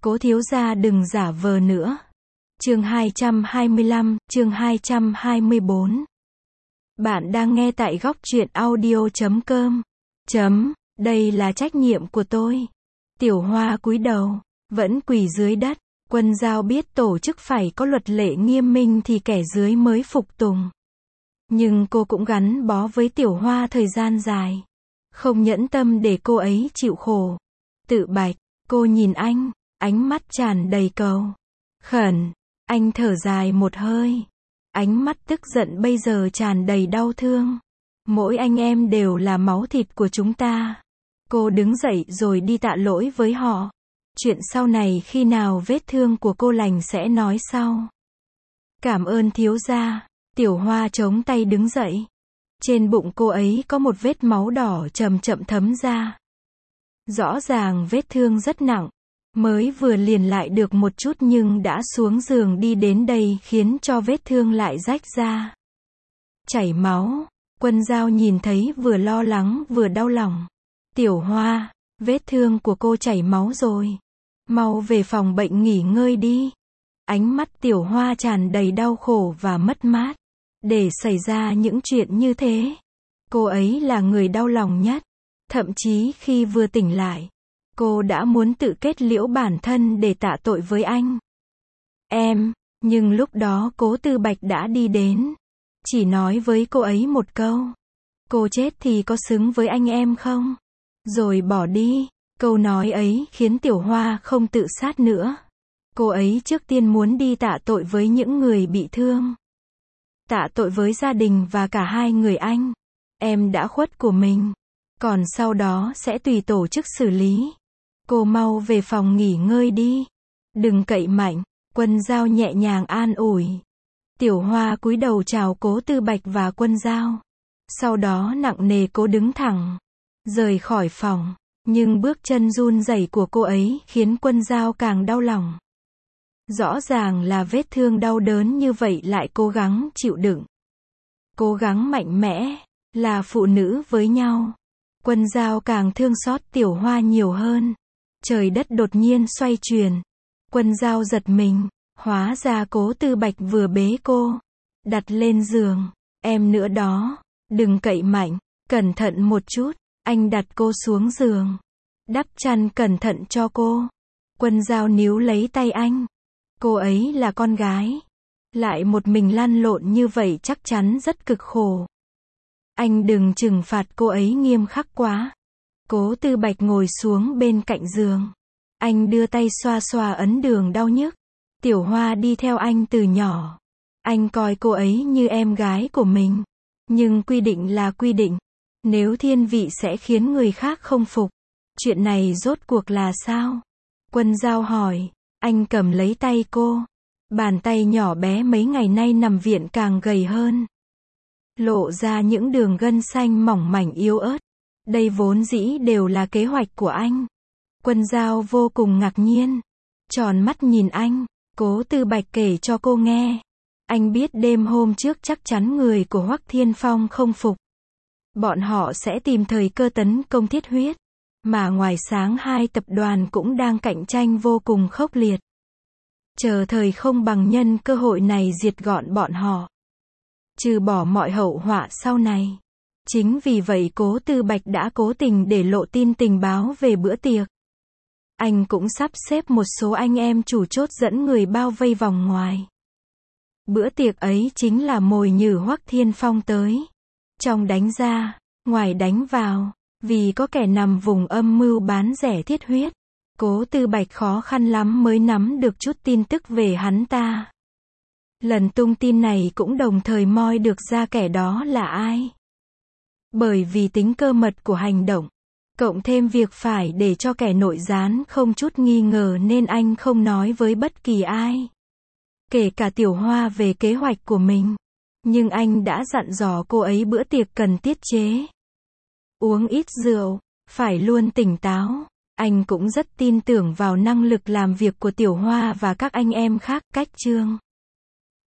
Cố thiếu gia đừng giả vờ nữa. Chương 225, chương 224. Bạn đang nghe tại góc truyện audio.com. Đây là trách nhiệm của tôi. Tiểu Hoa cúi đầu, vẫn quỳ dưới đất. Quân Giao biết tổ chức phải có luật lệ nghiêm minh thì kẻ dưới mới phục tùng. Nhưng cô cũng gắn bó với Tiểu Hoa thời gian dài. Không nhẫn tâm để cô ấy chịu khổ. Tự Bạch, cô nhìn anh, ánh mắt tràn đầy cầu khẩn. Anh thở dài một hơi. Ánh mắt tức giận bây giờ tràn đầy đau thương. Mỗi anh em đều là máu thịt của chúng ta. Cô đứng dậy rồi đi tạ lỗi với họ. Chuyện sau này khi nào vết thương của cô lành sẽ nói sau. Cảm ơn thiếu gia. Tiểu Hoa chống tay đứng dậy. Trên bụng cô ấy có một vết máu đỏ chậm chậm thấm ra. Rõ ràng vết thương rất nặng. Mới vừa liền lại được một chút nhưng đã xuống giường đi đến đây khiến cho vết thương lại rách ra. Chảy máu. Quân Giao nhìn thấy vừa lo lắng vừa đau lòng. Tiểu Hoa, vết thương của cô chảy máu rồi. Mau về phòng bệnh nghỉ ngơi đi. Ánh mắt Tiểu Hoa tràn đầy đau khổ và mất mát. Để xảy ra những chuyện như thế. Cô ấy là người đau lòng nhất. Thậm chí khi vừa tỉnh lại, cô đã muốn tự kết liễu bản thân để tạ tội với anh. Nhưng lúc đó Cố Tư Bạch đã đi đến. Chỉ nói với cô ấy một câu. Cô chết thì có xứng với anh em không? Rồi bỏ đi. Câu nói ấy khiến Tiểu Hoa không tự sát nữa. Cô ấy trước tiên muốn đi tạ tội với những người bị thương. Tạ tội với gia đình và cả hai người anh. Em đã khuất của mình. Còn sau đó sẽ tùy tổ chức xử lý. Cô mau về phòng nghỉ ngơi đi. Đừng cậy mạnh. Quân Giao nhẹ nhàng an ủi. Tiểu Hoa cúi đầu chào Cố Tư Bạch và Quân Giao. Sau đó nặng nề cố đứng thẳng. Rời khỏi phòng. Nhưng bước chân run rẩy của cô ấy khiến Quân Giao càng đau lòng. Rõ ràng là vết thương đau đớn như vậy lại cố gắng chịu đựng. Cố gắng mạnh mẽ. Là phụ nữ với nhau. Quân Giao càng thương xót Tiểu Hoa nhiều hơn. Trời đất đột nhiên xoay chuyển. Quân Giao giật mình. Hóa ra Cố Tư Bạch vừa bế cô. Đặt lên giường. Em nữa đó. Đừng cậy mạnh. Cẩn thận một chút. Anh đặt cô xuống giường. Đắp chăn cẩn thận cho cô. Quân Giao níu lấy tay anh. Cô ấy là con gái. Lại một mình lăn lộn như vậy chắc chắn rất cực khổ. Anh đừng trừng phạt cô ấy nghiêm khắc quá. Cố Tư Bạch ngồi xuống bên cạnh giường. Anh đưa tay xoa xoa ấn đường đau nhức. Tiểu Hoa đi theo anh từ nhỏ. Anh coi cô ấy như em gái của mình. Nhưng quy định là quy định. Nếu thiên vị sẽ khiến người khác không phục. Chuyện này rốt cuộc là sao? Quân Giao hỏi. Anh cầm lấy tay cô. Bàn tay nhỏ bé mấy ngày nay nằm viện càng gầy hơn. Lộ ra những đường gân xanh mỏng mảnh yếu ớt. Đây vốn dĩ đều là kế hoạch của anh. Quân Giao vô cùng ngạc nhiên. Tròn mắt nhìn anh. Cố Tư Bạch kể cho cô nghe. Anh biết đêm hôm trước chắc chắn người của Hoắc Thiên Phong không phục. Bọn họ sẽ tìm thời cơ tấn công Thiết Huyết. Mà ngoài sáng hai tập đoàn cũng đang cạnh tranh vô cùng khốc liệt. Chờ thời không bằng nhân cơ hội này diệt gọn bọn họ. Trừ bỏ mọi hậu họa sau này. Chính vì vậy Cố Tư Bạch đã cố tình để lộ tin tình báo về bữa tiệc. Anh cũng sắp xếp một số anh em chủ chốt dẫn người bao vây vòng ngoài. Bữa tiệc ấy chính là mồi nhử Hoắc Thiên Phong tới. Trong đánh ra, ngoài đánh vào. Vì có kẻ nằm vùng âm mưu bán rẻ Thiết Huyết. Cố Tư Bạch khó khăn lắm mới nắm được chút tin tức về hắn ta. Lần tung tin này cũng đồng thời moi được ra kẻ đó là ai. Bởi vì tính cơ mật của hành động, cộng thêm việc phải để cho kẻ nội gián không chút nghi ngờ nên anh không nói với bất kỳ ai. Kể cả Tiểu Hoa về kế hoạch của mình. Nhưng anh đã dặn dò cô ấy bữa tiệc cần tiết chế. Uống ít rượu, phải luôn tỉnh táo. Anh cũng rất tin tưởng vào năng lực làm việc của Tiểu Hoa và các anh em khác. Cách chương